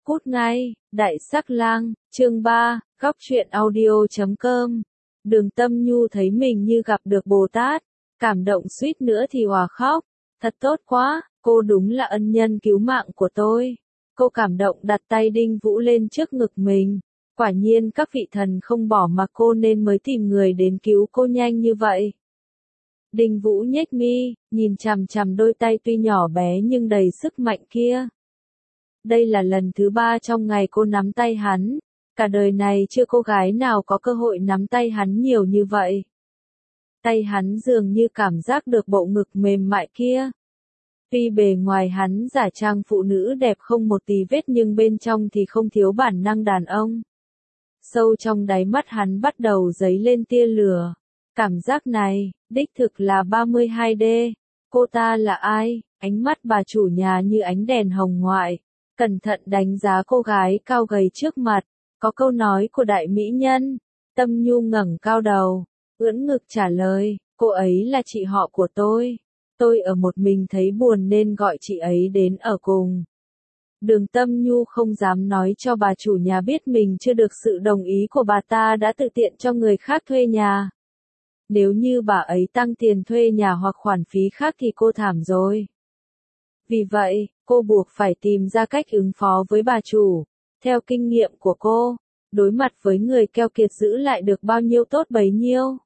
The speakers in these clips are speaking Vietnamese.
Cút ngay, Đại Sắc Lang, chương 3, góc truyện audio.com. Đường Tâm Nhu thấy mình như gặp được Bồ Tát, cảm động suýt nữa thì òa khóc. Thật tốt quá, cô đúng là ân nhân cứu mạng của tôi. Cô cảm động đặt tay Đinh Vũ lên trước ngực mình. Quả nhiên các vị thần không bỏ mặc cô nên mới tìm người đến cứu cô nhanh như vậy. Đinh Vũ nhếch mi, nhìn chằm chằm đôi tay tuy nhỏ bé nhưng đầy sức mạnh kia. Đây là lần thứ 3 trong ngày cô nắm tay hắn. Cả đời này chưa cô gái nào có cơ hội nắm tay hắn nhiều như vậy. Tay hắn dường như cảm giác được bộ ngực mềm mại kia. Tuy bề ngoài hắn giả trang phụ nữ đẹp không một tì vết nhưng bên trong thì không thiếu bản năng đàn ông. Sâu trong đáy mắt hắn bắt đầu dấy lên tia lửa. Cảm giác này, đích thực là 32D. Cô ta là ai? Ánh mắt bà chủ nhà như ánh đèn hồng ngoại. Cẩn thận đánh giá cô gái cao gầy trước mặt. Có câu nói của đại mỹ nhân. Tâm Nhu ngẩng cao đầu, ưỡn ngực trả lời, cô ấy là chị họ của tôi. Tôi ở một mình thấy buồn nên gọi chị ấy đến ở cùng. Đường Tâm Nhu không dám nói cho bà chủ nhà biết mình chưa được sự đồng ý của bà ta đã tự tiện cho người khác thuê nhà. Nếu như bà ấy tăng tiền thuê nhà hoặc khoản phí khác thì cô thảm rồi. Vì vậy, cô buộc phải tìm ra cách ứng phó với bà chủ. Theo kinh nghiệm của cô, đối mặt với người keo kiệt giữ lại được bao nhiêu tốt bấy nhiêu.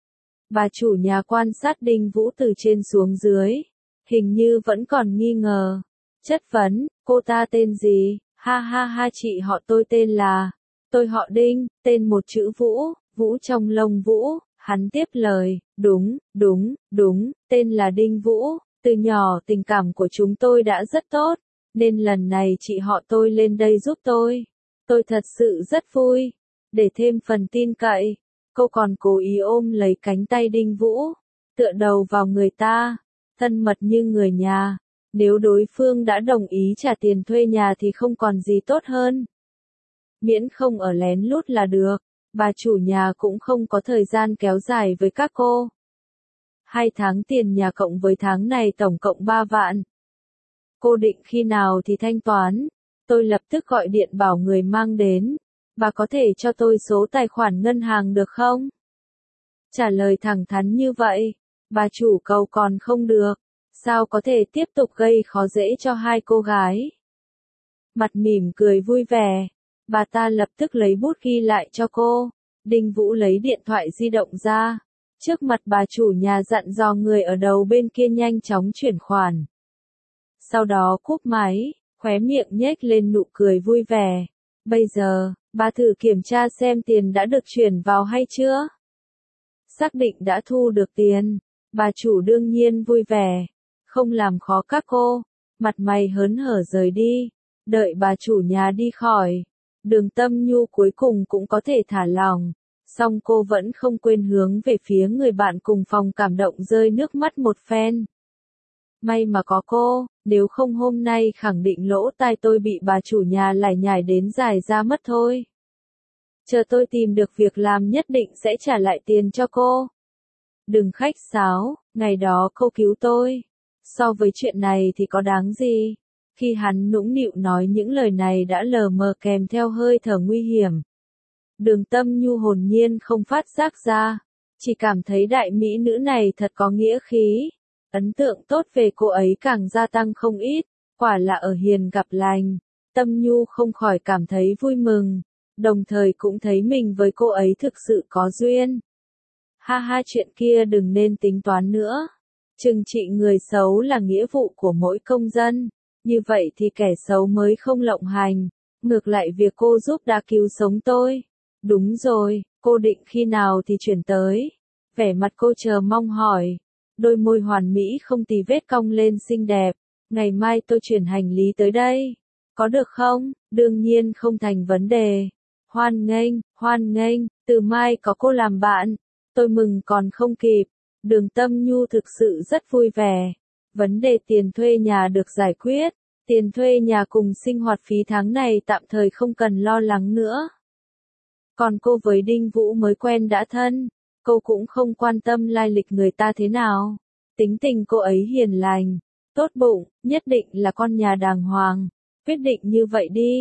Bà chủ nhà quan sát Đinh Vũ từ trên xuống dưới, hình như vẫn còn nghi ngờ. Chất vấn, cô ta tên gì? Ha ha ha, chị họ tôi tên là, tôi họ Đinh, tên một chữ Vũ, Vũ trong lông Vũ. Hắn tiếp lời, đúng, tên là Đinh Vũ, từ nhỏ tình cảm của chúng tôi đã rất tốt, nên lần này chị họ tôi lên đây giúp tôi thật sự rất vui. Để thêm phần tin cậy, cô còn cố ý ôm lấy cánh tay Đinh Vũ, tựa đầu vào người ta, thân mật như người nhà. Nếu đối phương đã đồng ý trả tiền thuê nhà thì không còn gì tốt hơn. Miễn không ở lén lút là được. Bà chủ nhà cũng không có thời gian kéo dài với các cô. 2 tháng tiền nhà cộng với tháng này tổng cộng 3 vạn. Cô định khi nào thì thanh toán? Tôi lập tức gọi điện bảo người mang đến. Bà có thể cho tôi số tài khoản ngân hàng được không? Trả lời thẳng thắn như vậy, bà chủ cầu còn không được. Sao có thể tiếp tục gây khó dễ cho hai cô gái? Mặt mỉm cười vui vẻ, bà ta lập tức lấy bút ghi lại cho cô. Đinh Vũ lấy điện thoại di động ra. Trước mặt bà chủ nhà dặn dò người ở đầu bên kia nhanh chóng chuyển khoản. Sau đó cúp máy, khóe miệng nhếch lên nụ cười vui vẻ. Bây giờ, bà thử kiểm tra xem tiền đã được chuyển vào hay chưa? Xác định đã thu được tiền, bà chủ đương nhiên vui vẻ, không làm khó các cô, mặt mày hớn hở rời đi. Đợi bà chủ nhà đi khỏi, Đường Tâm Nhu cuối cùng cũng có thể thả lỏng. Song cô vẫn không quên hướng về phía người bạn cùng phòng cảm động rơi nước mắt một phen. May mà có cô, nếu không hôm nay khẳng định lỗ tai tôi bị bà chủ nhà lải nhải đến dài ra mất thôi. Chờ tôi tìm được việc làm nhất định sẽ trả lại tiền cho cô. Đừng khách sáo, ngày đó cô cứu tôi. So với chuyện này thì có đáng gì? Khi hắn nũng nịu nói những lời này đã lờ mờ kèm theo hơi thở nguy hiểm. Đường Tâm Nhu hồn nhiên không phát giác ra, chỉ cảm thấy đại mỹ nữ này thật có nghĩa khí. Ấn tượng tốt về cô ấy càng gia tăng không ít, quả là ở hiền gặp lành. Tâm Nhu không khỏi cảm thấy vui mừng, đồng thời cũng thấy mình với cô ấy thực sự có duyên. Ha ha, chuyện kia đừng nên tính toán nữa. Trừng trị người xấu là nghĩa vụ của mỗi công dân, như vậy thì kẻ xấu mới không lộng hành. Ngược lại việc cô giúp đã cứu sống tôi. Đúng rồi, cô định khi nào thì chuyển tới? Vẻ mặt cô chờ mong hỏi. Đôi môi hoàn mỹ không tì vết cong lên xinh đẹp. Ngày mai tôi chuyển hành lý tới đây. Có được không? Đương nhiên không thành vấn đề. Hoan nghênh, từ mai có cô làm bạn. Tôi mừng còn không kịp. Đường Tâm Nhu thực sự rất vui vẻ. Vấn đề tiền thuê nhà được giải quyết. Tiền thuê nhà cùng sinh hoạt phí tháng này tạm thời không cần lo lắng nữa. Còn cô với Đinh Vũ mới quen đã thân, cô cũng không quan tâm lai lịch người ta thế nào. Tính tình cô ấy hiền lành, tốt bụng, nhất định là con nhà đàng hoàng. Quyết định như vậy đi,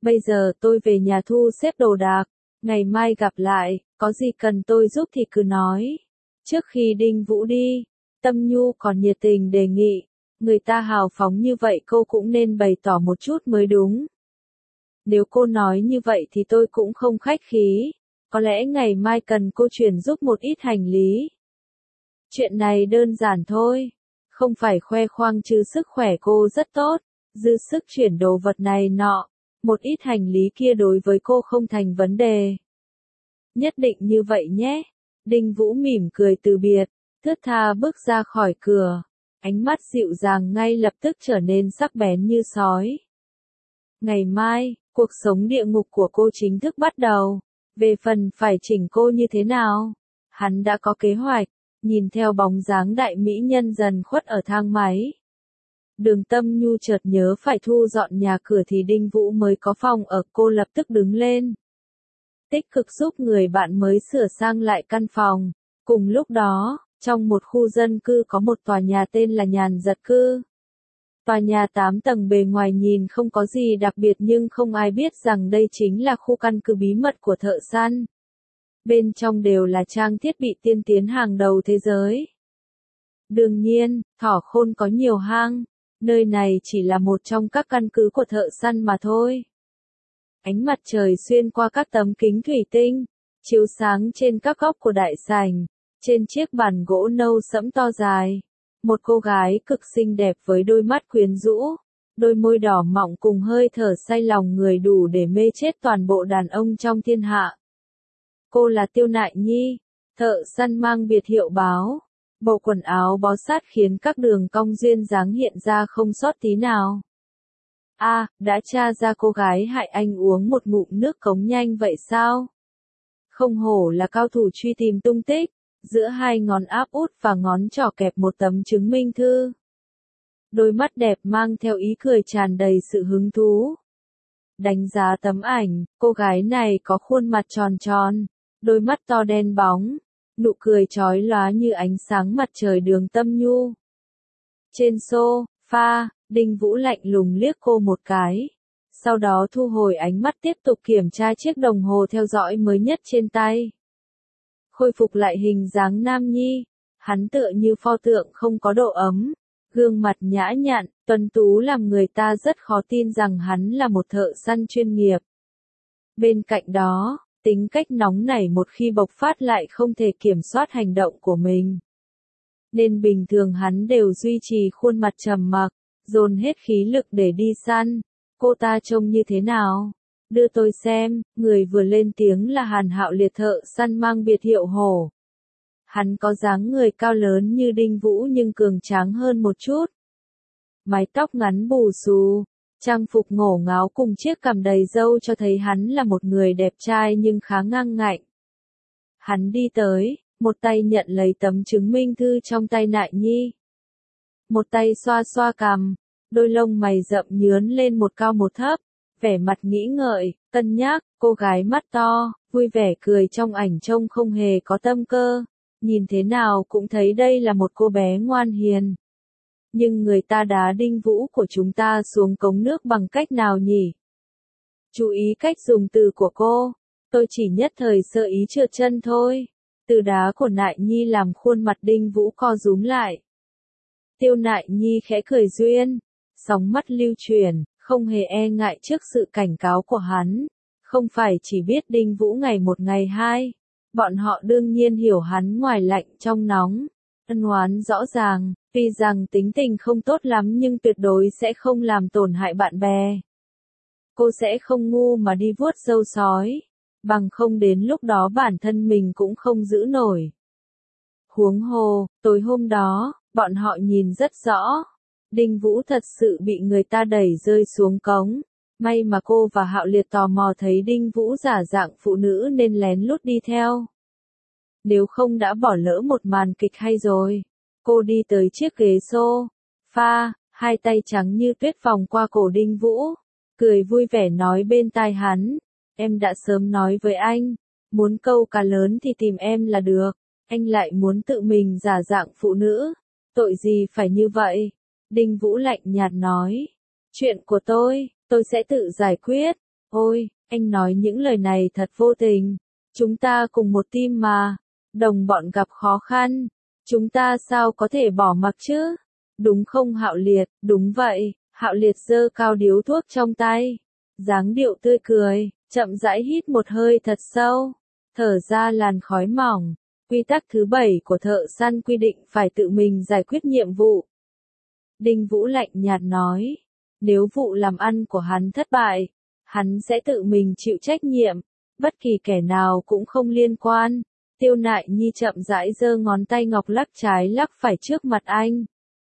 Bây giờ tôi về nhà thu xếp đồ đạc, ngày mai gặp lại, có gì cần tôi giúp thì cứ nói. Trước khi Đinh Vũ đi, Tâm Nhu còn nhiệt tình đề nghị, người ta hào phóng như vậy cô cũng nên bày tỏ một chút mới đúng. Nếu cô nói như vậy thì tôi cũng không khách khí, có lẽ ngày mai cần cô chuyển giúp một ít hành lý. Chuyện này đơn giản thôi, không phải khoe khoang chứ sức khỏe cô rất tốt, dư sức chuyển đồ vật này nọ, một ít hành lý kia đối với cô không thành vấn đề. Nhất định như vậy nhé. Đinh Vũ mỉm cười từ biệt, thướt tha bước ra khỏi cửa, ánh mắt dịu dàng ngay lập tức trở nên sắc bén như sói. Ngày mai, cuộc sống địa ngục của cô chính thức bắt đầu. Về phần phải chỉnh cô như thế nào, hắn đã có kế hoạch, nhìn theo bóng dáng đại mỹ nhân dần khuất ở thang máy. Đường Tâm Nhu chợt nhớ phải thu dọn nhà cửa thì Đinh Vũ mới có phòng ở, cô lập tức đứng lên. Tích cực giúp người bạn mới sửa sang lại căn phòng. Cùng lúc đó, trong một khu dân cư có một tòa nhà tên là Nhàn Giật Cư. Tòa nhà 8 tầng bề ngoài nhìn không có gì đặc biệt nhưng không ai biết rằng đây chính là khu căn cứ bí mật của thợ săn. Bên trong đều là trang thiết bị tiên tiến hàng đầu thế giới. Đương nhiên, thỏ khôn có nhiều hang, nơi này chỉ là một trong các căn cứ của thợ săn mà thôi. Ánh mặt trời xuyên qua các tấm kính thủy tinh, chiếu sáng trên các góc của đại sảnh, trên chiếc bàn gỗ nâu sẫm to dài. Một cô gái cực xinh đẹp với đôi mắt quyến rũ, đôi môi đỏ mọng cùng hơi thở say lòng người đủ để mê chết toàn bộ đàn ông trong thiên hạ. Cô là Tiêu Nại Nhi, thợ săn mang biệt hiệu báo. Bộ quần áo bó sát khiến các đường cong duyên dáng hiện ra không sót tí nào. Đã tra ra cô gái hại anh uống một ngụm nước cống nhanh vậy sao? Không hổ là cao thủ truy tìm tung tích, giữa hai ngón áp út và ngón trỏ kẹp một tấm chứng minh thư. Đôi mắt đẹp mang theo ý cười tràn đầy sự hứng thú. Đánh giá tấm ảnh, cô gái này có khuôn mặt tròn tròn, đôi mắt to đen bóng, nụ cười chói lóa như ánh sáng mặt trời. Đường Tâm Nhu. Trên sofa, Đinh Vũ lạnh lùng liếc cô một cái, sau đó thu hồi ánh mắt tiếp tục kiểm tra chiếc đồng hồ theo dõi mới nhất trên tay. Khôi phục lại hình dáng nam nhi, hắn tựa như pho tượng không có độ ấm, gương mặt nhã nhặn, tuấn tú làm người ta rất khó tin rằng hắn là một thợ săn chuyên nghiệp. Bên cạnh đó, tính cách nóng nảy một khi bộc phát lại không thể kiểm soát hành động của mình. Nên bình thường hắn đều duy trì khuôn mặt trầm mặc, dồn hết khí lực để đi săn. Cô ta trông như thế nào? Đưa tôi xem. Người vừa lên tiếng là Hàn Hạo Liệt, thợ săn mang biệt hiệu hổ. Hắn có dáng người cao lớn như Đinh Vũ nhưng cường tráng hơn một chút. Mái tóc ngắn bù xù, trang phục ngổ ngáo cùng chiếc cằm đầy râu cho thấy hắn là một người đẹp trai nhưng khá ngang ngạnh. Hắn đi tới, một tay nhận lấy tấm chứng minh thư trong tay Nại Nhi. Một tay xoa xoa cằm, đôi lông mày rậm nhướn lên một cao một thấp, vẻ mặt nghĩ ngợi, cân nhắc. Cô gái mắt to, vui vẻ cười trong ảnh trông không hề có tâm cơ, nhìn thế nào cũng thấy đây là một cô bé ngoan hiền. Nhưng người ta đá Đinh Vũ của chúng ta xuống cống nước bằng cách nào nhỉ? Chú ý cách dùng từ của cô, tôi chỉ nhất thời sơ ý trượt chân thôi. Từ đá của Nại Nhi làm khuôn mặt Đinh Vũ co rúm lại. Tiêu Nại Nhi khẽ cười duyên, sóng mắt lưu chuyển, không hề e ngại trước sự cảnh cáo của hắn. Không phải chỉ biết Đinh Vũ ngày một ngày hai, bọn họ đương nhiên hiểu hắn ngoài lạnh trong nóng, ân oán rõ ràng, tuy rằng tính tình không tốt lắm nhưng tuyệt đối sẽ không làm tổn hại bạn bè. Cô sẽ không ngu mà đi vuốt râu sói, bằng không đến lúc đó bản thân mình cũng không giữ nổi. Huống hồ, tối hôm đó, bọn họ nhìn rất rõ, Đinh Vũ thật sự bị người ta đẩy rơi xuống cống. May mà cô và Hạo Liệt tò mò thấy Đinh Vũ giả dạng phụ nữ nên lén lút đi theo. Nếu không đã bỏ lỡ một màn kịch hay rồi. Cô đi tới chiếc ghế sofa, hai tay trắng như tuyết vòng qua cổ Đinh Vũ, cười vui vẻ nói bên tai hắn, em đã sớm nói với anh, muốn câu cá lớn thì tìm em là được, anh lại muốn tự mình giả dạng phụ nữ, tội gì phải như vậy? Đinh Vũ lạnh nhạt nói, chuyện của tôi sẽ tự giải quyết. Ôi, anh nói những lời này thật vô tình. Chúng ta cùng một team mà. Đồng bọn gặp khó khăn. Chúng ta sao có thể bỏ mặc chứ? Đúng không Hạo Liệt? Đúng vậy. Hạo Liệt giơ cao điếu thuốc trong tay. Dáng điệu tươi cười, chậm rãi hít một hơi thật sâu. Thở ra làn khói mỏng. Quy tắc thứ 7 của thợ săn quy định phải tự mình giải quyết nhiệm vụ. Đinh Vũ lạnh nhạt nói. Nếu vụ làm ăn của hắn thất bại, hắn sẽ tự mình chịu trách nhiệm. Bất kỳ kẻ nào cũng không liên quan. Tiêu Nại Nhi chậm rãi giơ ngón tay ngọc lắc trái lắc phải trước mặt anh.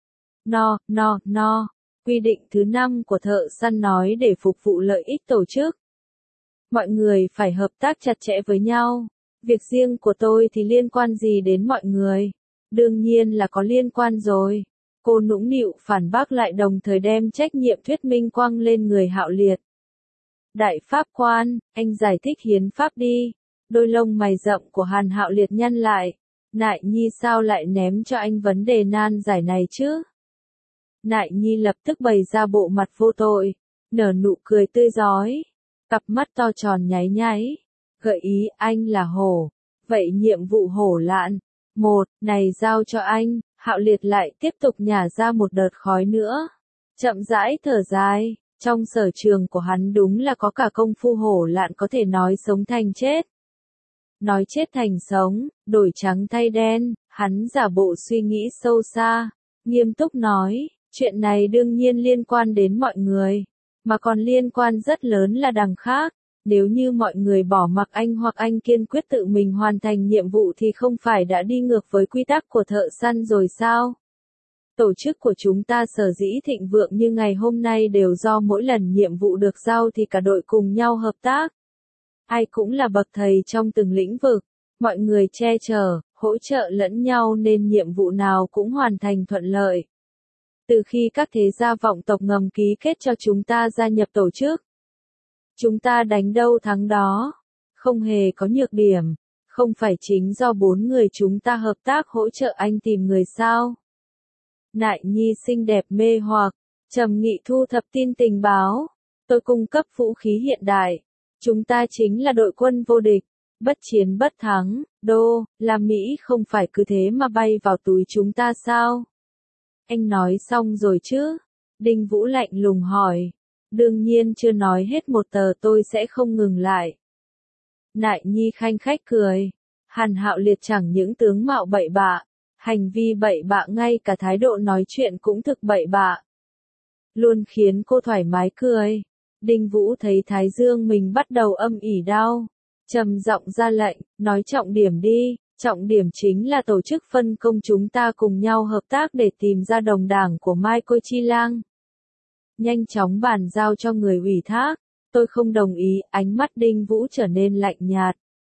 No. Quy định thứ 5 của thợ săn nói để phục vụ lợi ích tổ chức. Mọi người phải hợp tác chặt chẽ với nhau. Việc riêng của tôi thì liên quan gì đến mọi người? Đương nhiên là có liên quan rồi. Cô nũng nịu phản bác lại đồng thời đem trách nhiệm thuyết minh quăng lên người Hạo Liệt. Đại pháp quan, anh giải thích hiến pháp đi. Đôi lông mày rậm của Hàn Hạo Liệt nhăn lại. Nại Nhi sao lại ném cho anh vấn đề nan giải này chứ? Nại Nhi lập tức bày ra bộ mặt vô tội, nở nụ cười tươi rói, cặp mắt to tròn nháy nháy, gợi ý anh là hổ. Vậy nhiệm vụ hổ lạn, này giao cho anh. Hạo Liệt lại tiếp tục nhả ra một đợt khói nữa. Chậm rãi thở dài, trong sở trường của hắn đúng là có cả công phu hổ lạn có thể nói sống thành chết. Nói chết thành sống, đổi trắng thay đen, hắn giả bộ suy nghĩ sâu xa, nghiêm túc nói, chuyện này đương nhiên liên quan đến mọi người, mà còn liên quan rất lớn là đằng khác. Nếu như mọi người bỏ mặc anh hoặc anh kiên quyết tự mình hoàn thành nhiệm vụ thì không phải đã đi ngược với quy tắc của thợ săn rồi sao? Tổ chức của chúng ta sở dĩ thịnh vượng như ngày hôm nay đều do mỗi lần nhiệm vụ được giao thì cả đội cùng nhau hợp tác. Ai cũng là bậc thầy trong từng lĩnh vực, mọi người che chở, hỗ trợ lẫn nhau nên nhiệm vụ nào cũng hoàn thành thuận lợi. Từ khi các thế gia vọng tộc ngầm ký kết cho chúng ta gia nhập tổ chức, chúng ta đánh đâu thắng đó, không hề có nhược điểm, không phải chính do 4 người chúng ta hợp tác hỗ trợ anh tìm người sao? Nại Nhi xinh đẹp mê hoặc, trầm nghị thu thập tin tình báo, tôi cung cấp vũ khí hiện đại, chúng ta chính là đội quân vô địch, bất chiến bất thắng, là Mỹ không phải cứ thế mà bay vào túi chúng ta sao? Anh nói xong rồi chứ? Đinh Vũ lạnh lùng hỏi. Đương nhiên chưa nói hết một tờ tôi sẽ không ngừng lại. Nại Nhi khanh khách cười. Hàn Hạo Liệt chẳng những tướng mạo bậy bạ, hành vi bậy bạ ngay cả thái độ nói chuyện cũng thực bậy bạ. Luôn khiến cô thoải mái cười. Đinh Vũ thấy thái dương mình bắt đầu âm ỉ đau. Trầm giọng ra lệnh, nói trọng điểm đi. Trọng điểm chính là tổ chức phân công chúng ta cùng nhau hợp tác để tìm ra đồng đảng của Mai Côi Chi Lang. Nhanh chóng bàn giao cho người ủy thác. Tôi không đồng ý, ánh mắt Đinh Vũ trở nên lạnh nhạt.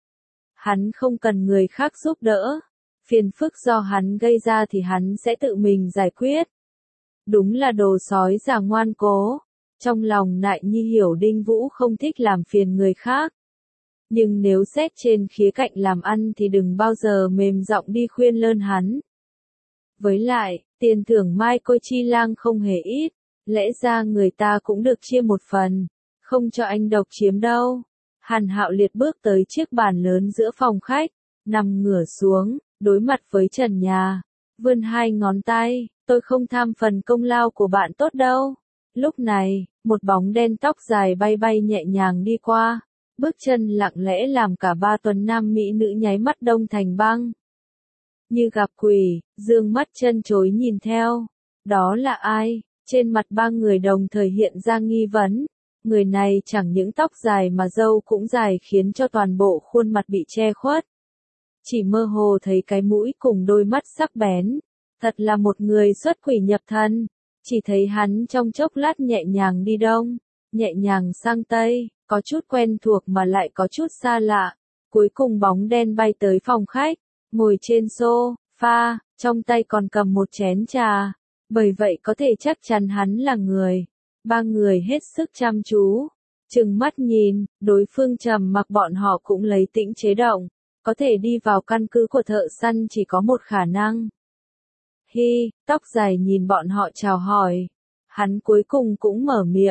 Hắn không cần người khác giúp đỡ. Phiền phức do hắn gây ra thì hắn sẽ tự mình giải quyết. Đúng là đồ sói già ngoan cố. Trong lòng Nại Nhi hiểu Đinh Vũ không thích làm phiền người khác. Nhưng nếu xét trên khía cạnh làm ăn thì đừng bao giờ mềm giọng đi khuyên lơn hắn. Với lại, tiền thưởng Mai Côi Chi Lang không hề ít. Lẽ ra người ta cũng được chia một phần, không cho anh độc chiếm đâu. Hàn Hạo Liệt bước tới chiếc bàn lớn giữa phòng khách, nằm ngửa xuống, đối mặt với trần nhà, vươn 2 ngón tay, tôi không tham phần công lao của bạn tốt đâu. Lúc này, một bóng đen tóc dài bay bay nhẹ nhàng đi qua, bước chân lặng lẽ làm cả 3 tuần nam mỹ nữ nháy mắt đông thành băng. Như gặp quỷ, dương mắt chân chối nhìn theo. Đó là ai? Trên mặt 3 người đồng thời hiện ra nghi vấn. Người này chẳng những tóc dài mà râu cũng dài khiến cho toàn bộ khuôn mặt bị che khuất. Chỉ mơ hồ thấy cái mũi cùng đôi mắt sắc bén. Thật là một người xuất quỷ nhập thần. Chỉ thấy hắn trong chốc lát nhẹ nhàng đi đông, nhẹ nhàng sang tây, có chút quen thuộc mà lại có chút xa lạ. Cuối cùng bóng đen bay tới phòng khách, ngồi trên sofa, trong tay còn cầm một chén trà. Bởi vậy có thể chắc chắn hắn là người. 3 người hết sức chăm chú, trừng mắt nhìn, đối phương trầm mặc bọn họ cũng lấy tĩnh chế động. Có thể đi vào căn cứ của thợ săn chỉ có một khả năng. Hi, tóc dài nhìn bọn họ chào hỏi. Hắn cuối cùng cũng mở miệng.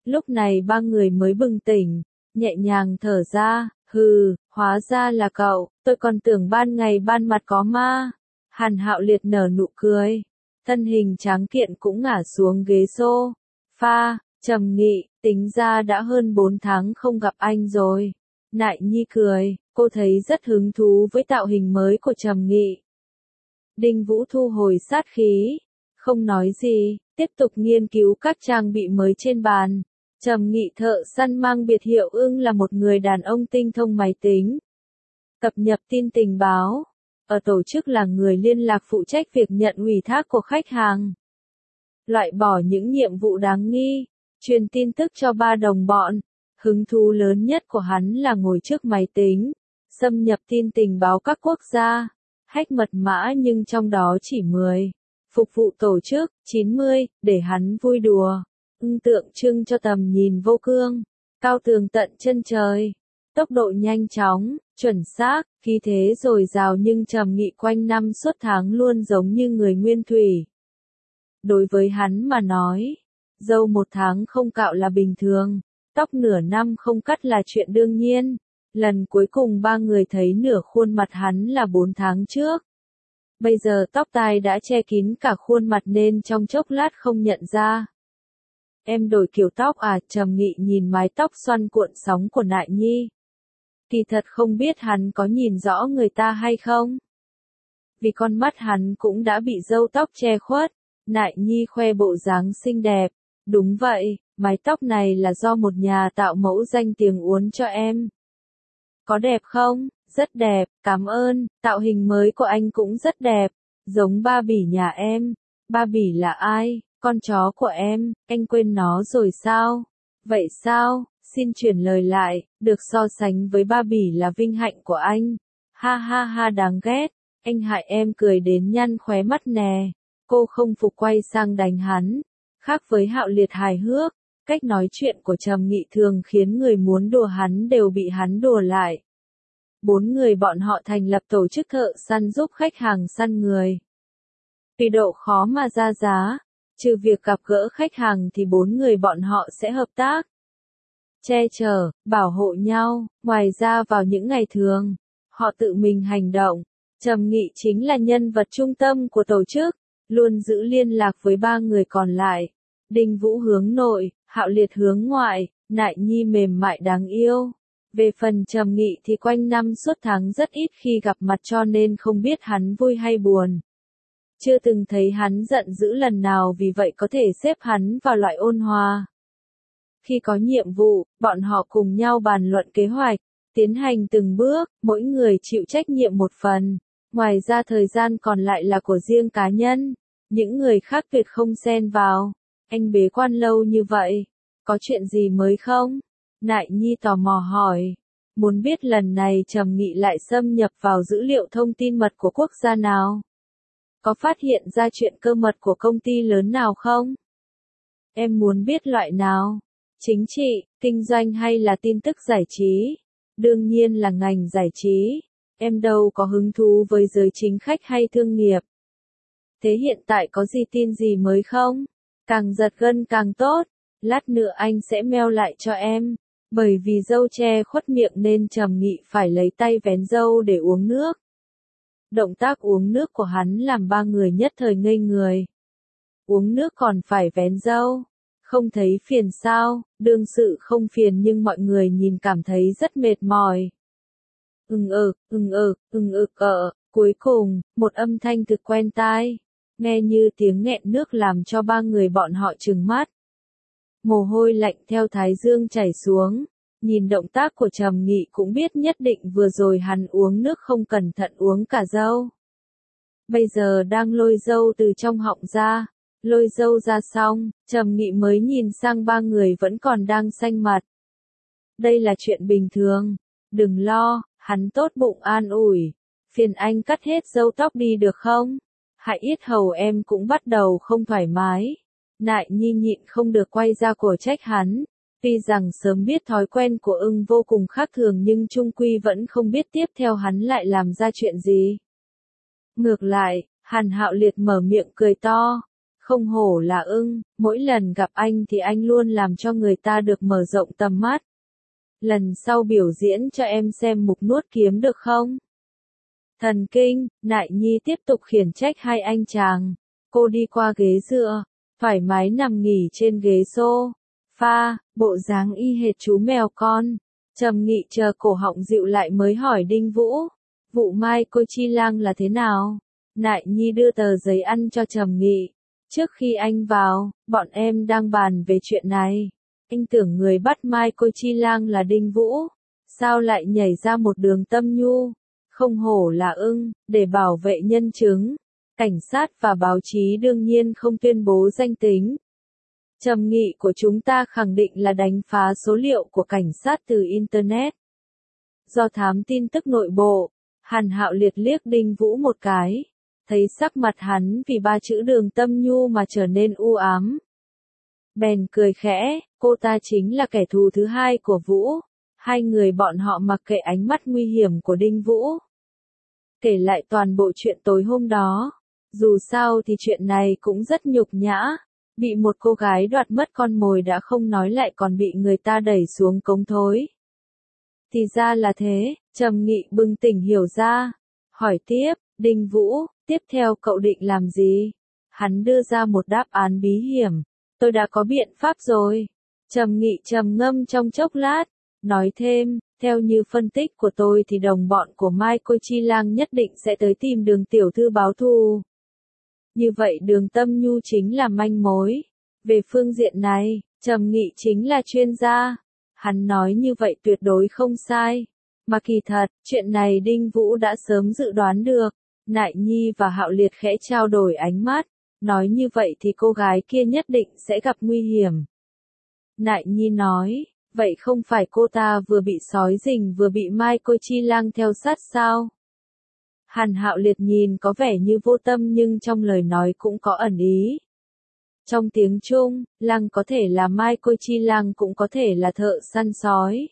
Lúc này ba người mới bừng tỉnh, nhẹ nhàng thở ra, hừ, hóa ra là cậu, tôi còn tưởng ban ngày ban mặt có ma. Hàn Hạo Liệt nở nụ cười, thân hình tráng kiện cũng ngả xuống ghế sofa, trầm nghị, tính ra đã hơn 4 tháng không gặp anh rồi. Nại Nhi cười, cô thấy rất hứng thú với tạo hình mới của Trầm Nghị. Đinh Vũ thu hồi sát khí, không nói gì, tiếp tục nghiên cứu các trang bị mới trên bàn. Trầm Nghị thợ săn mang biệt hiệu Ưng là một người đàn ông tinh thông máy tính, cập nhật tin tình báo, ở tổ chức là người liên lạc phụ trách việc nhận ủy thác của khách hàng, loại bỏ những nhiệm vụ đáng nghi, truyền tin tức cho ba đồng bọn. Hứng thú lớn nhất của hắn là ngồi trước máy tính, xâm nhập tin tình báo các quốc gia, hack mật mã nhưng trong đó chỉ 10, phục vụ tổ chức, 90, để hắn vui đùa. Ưng tượng trưng cho tầm nhìn vô cương, cao tường tận chân trời, tốc độ nhanh chóng, chuẩn xác, khí thế dồi dào nhưng Trầm Nghị quanh năm suốt tháng luôn giống như người nguyên thủy. Đối với hắn mà nói, râu 1 tháng không cạo là bình thường, tóc nửa năm không cắt là chuyện đương nhiên. Lần cuối cùng ba người thấy nửa khuôn mặt hắn là 4 tháng trước. Bây giờ tóc tai đã che kín cả khuôn mặt nên trong chốc lát không nhận ra. Em đổi kiểu tóc à? Trầm Nghị nhìn mái tóc xoăn cuộn sóng của Nại Nhi. Kỳ thật không biết hắn có nhìn rõ người ta hay không. Vì con mắt hắn cũng đã bị râu tóc che khuất. Nại Nhi khoe bộ dáng xinh đẹp. Đúng vậy, mái tóc này là do một nhà tạo mẫu danh tiếng uốn cho em. Có đẹp không? Rất đẹp, cảm ơn, tạo hình mới của anh cũng rất đẹp, giống ba bỉ nhà em. Ba bỉ là ai? Con chó của em, anh quên nó rồi sao? Vậy sao? Xin chuyển lời lại, được so sánh với ba bỉ là vinh hạnh của anh. Ha ha ha, đáng ghét, anh hại em cười đến nhăn khóe mắt nè. Cô không phục quay sang đánh hắn. Khác với Hạo Liệt hài hước, cách nói chuyện của Trầm Nghị thường khiến người muốn đùa hắn đều bị hắn đùa lại. 4 người bọn họ thành lập tổ chức thợ săn giúp khách hàng săn người. Vì độ khó mà ra giá, trừ việc gặp gỡ khách hàng thì 4 người bọn họ sẽ hợp tác, che chở, bảo hộ nhau. Ngoài ra vào những ngày thường, họ tự mình hành động. Trầm Nghị chính là nhân vật trung tâm của tổ chức, luôn giữ liên lạc với 3 người còn lại. Đinh Vũ hướng nội, Hạo Liệt hướng ngoại, Nại Nhi mềm mại đáng yêu. Về phần Trầm Nghị thì quanh năm suốt tháng rất ít khi gặp mặt cho nên không biết hắn vui hay buồn. Chưa từng thấy hắn giận dữ lần nào, vì vậy có thể xếp hắn vào loại ôn hòa. Khi có nhiệm vụ, bọn họ cùng nhau bàn luận kế hoạch, tiến hành từng bước, mỗi người chịu trách nhiệm một phần. Ngoài ra thời gian còn lại là của riêng cá nhân, những người khác tuyệt không xen vào. Anh bế quan lâu như vậy, có chuyện gì mới không? Nại Nhi tò mò hỏi. Muốn biết lần này Trầm Nghị lại xâm nhập vào dữ liệu thông tin mật của quốc gia nào? Có phát hiện ra chuyện cơ mật của công ty lớn nào không? Em muốn biết loại nào? Chính trị, kinh doanh hay là tin tức giải trí? Đương nhiên là ngành giải trí. Em đâu có hứng thú với giới chính khách hay thương nghiệp. Thế hiện tại có gì tin gì mới không? Càng giật gân càng tốt. Lát nữa anh sẽ mail lại cho em. Bởi vì râu che khuất miệng nên Trầm Nghị phải lấy tay vén râu để uống nước. Động tác uống nước của hắn làm 3 người nhất thời ngây người. Uống nước còn phải vén râu. Không thấy phiền sao? Đương sự không phiền nhưng mọi người nhìn cảm thấy rất mệt mỏi. Cuối cùng, một âm thanh thực quen tai. Nghe như tiếng nghẹn nước làm cho 3 người bọn họ trừng mắt. Mồ hôi lạnh theo thái dương chảy xuống. Nhìn động tác của Trầm Nghị cũng biết nhất định vừa rồi hắn uống nước không cẩn thận uống cả râu. Bây giờ đang lôi râu từ trong họng ra. Lôi râu ra xong, Trầm Nghị mới nhìn sang 3 người vẫn còn đang xanh mặt. Đây là chuyện bình thường. Đừng lo, hắn tốt bụng an ủi. Phiền anh cắt hết râu tóc đi được không? Hại yết hầu em cũng bắt đầu không thoải mái. Nại Nhi nhịn không được quay ra cổ trách hắn. Tuy rằng sớm biết thói quen của Ưng vô cùng khác thường nhưng chung quy vẫn không biết tiếp theo hắn lại làm ra chuyện gì. Ngược lại, Hàn Hạo Liệt mở miệng cười to. Không hổ là ưng, mỗi lần gặp anh thì anh luôn làm cho người ta được mở rộng tầm mắt. Lần sau biểu diễn cho em xem mục nuốt kiếm được không? Thần kinh, Nại Nhi tiếp tục khiển trách hai anh chàng. Cô đi qua ghế dựa, thoải mái nằm nghỉ trên ghế sofa, bộ dáng y hệt chú mèo con. Trầm Nghị chờ cổ họng dịu lại mới hỏi Đinh Vũ, vụ Mai Cô Chi Lang là thế nào? Nại Nhi đưa tờ giấy ăn cho Trầm Nghị. Trước khi anh vào, bọn em đang bàn về chuyện này. Anh tưởng người bắt Mai Cô Chi Lang là Đinh Vũ. Sao lại nhảy ra một Đường Tâm Nhu? Không hổ là ưng, để bảo vệ nhân chứng. Cảnh sát và báo chí đương nhiên không tuyên bố danh tính. Trầm Nghị của chúng ta khẳng định là đánh phá số liệu của cảnh sát từ Internet. Do thám tin tức nội bộ, Hàn Hạo Liệt liếc Đinh Vũ một cái. Thấy sắc mặt hắn vì ba chữ Đường Tâm Nhu mà trở nên u ám. Bèn cười khẽ, cô ta chính là kẻ thù thứ hai của Vũ. Hai người bọn họ mặc kệ ánh mắt nguy hiểm của Đinh Vũ. Kể lại toàn bộ chuyện tối hôm đó. Dù sao thì chuyện này cũng rất nhục nhã. Bị một cô gái đoạt mất con mồi đã không nói lại còn bị người ta đẩy xuống cống thối. Thì ra là thế, Trầm Nghị bừng tỉnh hiểu ra. Hỏi tiếp, Đinh Vũ, tiếp theo cậu định làm gì? Hắn đưa ra một đáp án bí hiểm. Tôi đã có biện pháp rồi. Trầm Nghị trầm ngâm trong chốc lát. Nói thêm, theo như phân tích của tôi thì đồng bọn của Mai Cô Chi Lang nhất định sẽ tới tìm Đường tiểu thư báo thù. Như vậy Đường Tâm Nhu chính là manh mối. Về phương diện này, Trầm Nghị chính là chuyên gia. Hắn nói như vậy tuyệt đối không sai. Mà kỳ thật, chuyện này Đinh Vũ đã sớm dự đoán được. Nại Nhi và Hạo Liệt khẽ trao đổi ánh mắt. Nói như vậy thì cô gái kia nhất định sẽ gặp nguy hiểm. Nại Nhi nói, vậy không phải cô ta vừa bị sói rình vừa bị Mai Cô Chi Lang theo sát sao? Hàn Hạo Liệt nhìn có vẻ như vô tâm nhưng trong lời nói cũng có ẩn ý. Trong tiếng Trung, Lang có thể là Mai Cô Chi Lang cũng có thể là thợ săn sói.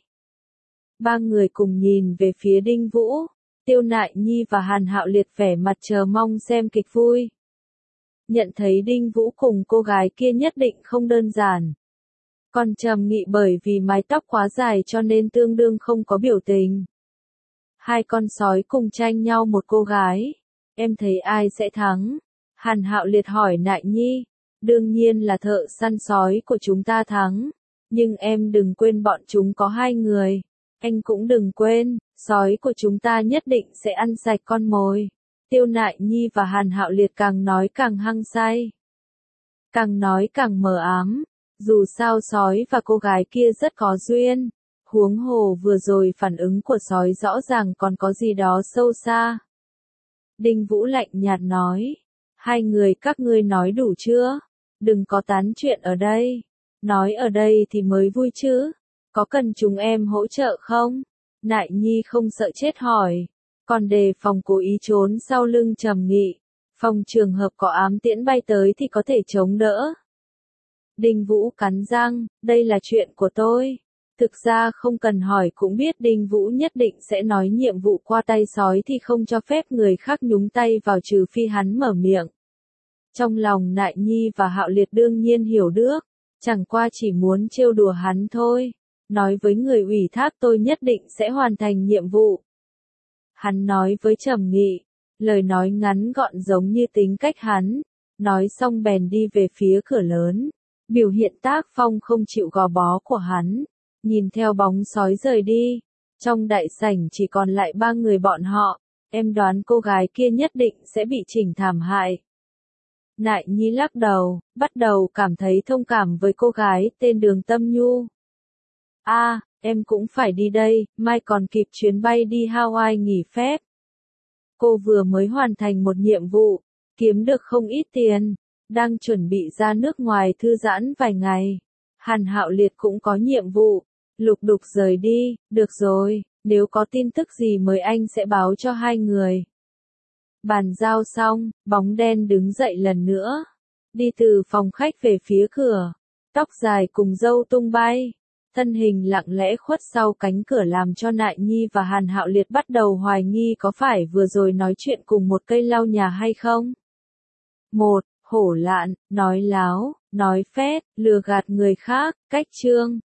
Ba người cùng nhìn về phía Đinh Vũ. Tiêu Nại Nhi và Hàn Hạo Liệt vẻ mặt chờ mong xem kịch vui. Nhận thấy Đinh Vũ cùng cô gái kia nhất định không đơn giản. Còn Trầm Nghị bởi vì mái tóc quá dài cho nên tương đương không có biểu tình. Hai con sói cùng tranh nhau một cô gái. Em thấy ai sẽ thắng? Hàn Hạo Liệt hỏi Nại Nhi. Đương nhiên là thợ săn sói của chúng ta thắng. Nhưng em đừng quên bọn chúng có hai người. Anh cũng đừng quên, sói của chúng ta nhất định sẽ ăn sạch con mồi. Tiêu Nại Nhi và Hàn Hạo Liệt càng nói càng hăng say. Càng nói càng mờ ám. Dù sao sói và cô gái kia rất có duyên. Huống hồ vừa rồi phản ứng của sói rõ ràng còn có gì đó sâu xa. Đinh Vũ lạnh nhạt nói. Hai người các ngươi nói đủ chưa? Đừng có tán chuyện ở đây. Nói ở đây thì mới vui chứ. Có cần chúng em hỗ trợ không? Nại Nhi không sợ chết hỏi. Còn đề phòng cố ý trốn sau lưng Trầm Nghị. Phòng trường hợp có ám tiễn bay tới thì có thể chống đỡ. Đinh Vũ cắn răng, đây là chuyện của tôi. Thực ra không cần hỏi cũng biết Đinh Vũ nhất định sẽ nói nhiệm vụ qua tay sói thì không cho phép người khác nhúng tay vào trừ phi hắn mở miệng. Trong lòng Nại Nhi và Hạo Liệt đương nhiên hiểu được, chẳng qua chỉ muốn trêu đùa hắn thôi. Nói với người ủy thác tôi nhất định sẽ hoàn thành nhiệm vụ. Hắn nói với Trầm Nghị, lời nói ngắn gọn giống như tính cách hắn. Nói xong bèn đi về phía cửa lớn. Biểu hiện tác phong không chịu gò bó của hắn. Nhìn theo bóng sói rời đi. Trong đại sảnh chỉ còn lại ba người bọn họ. Em đoán cô gái kia nhất định sẽ bị chỉnh thảm hại. Nại Nhi lắc đầu, bắt đầu cảm thấy thông cảm với cô gái tên Đường Tâm Nhu. Em cũng phải đi đây, mai còn kịp chuyến bay đi Hawaii nghỉ phép. Cô vừa mới hoàn thành một nhiệm vụ, kiếm được không ít tiền, đang chuẩn bị ra nước ngoài thư giãn vài ngày. Hàn Hạo Liệt cũng có nhiệm vụ, lục đục rời đi, được rồi, nếu có tin tức gì mới anh sẽ báo cho hai người. Bàn giao xong, bóng đen đứng dậy lần nữa, đi từ phòng khách về phía cửa, tóc dài cùng râu tung bay. Thân hình lặng lẽ khuất sau cánh cửa làm cho Nại Nhi và Hàn Hạo Liệt bắt đầu hoài nghi có phải vừa rồi nói chuyện cùng một cây lau nhà hay không. hổ lạn, nói láo, nói phét, lừa gạt người khác, cách chương.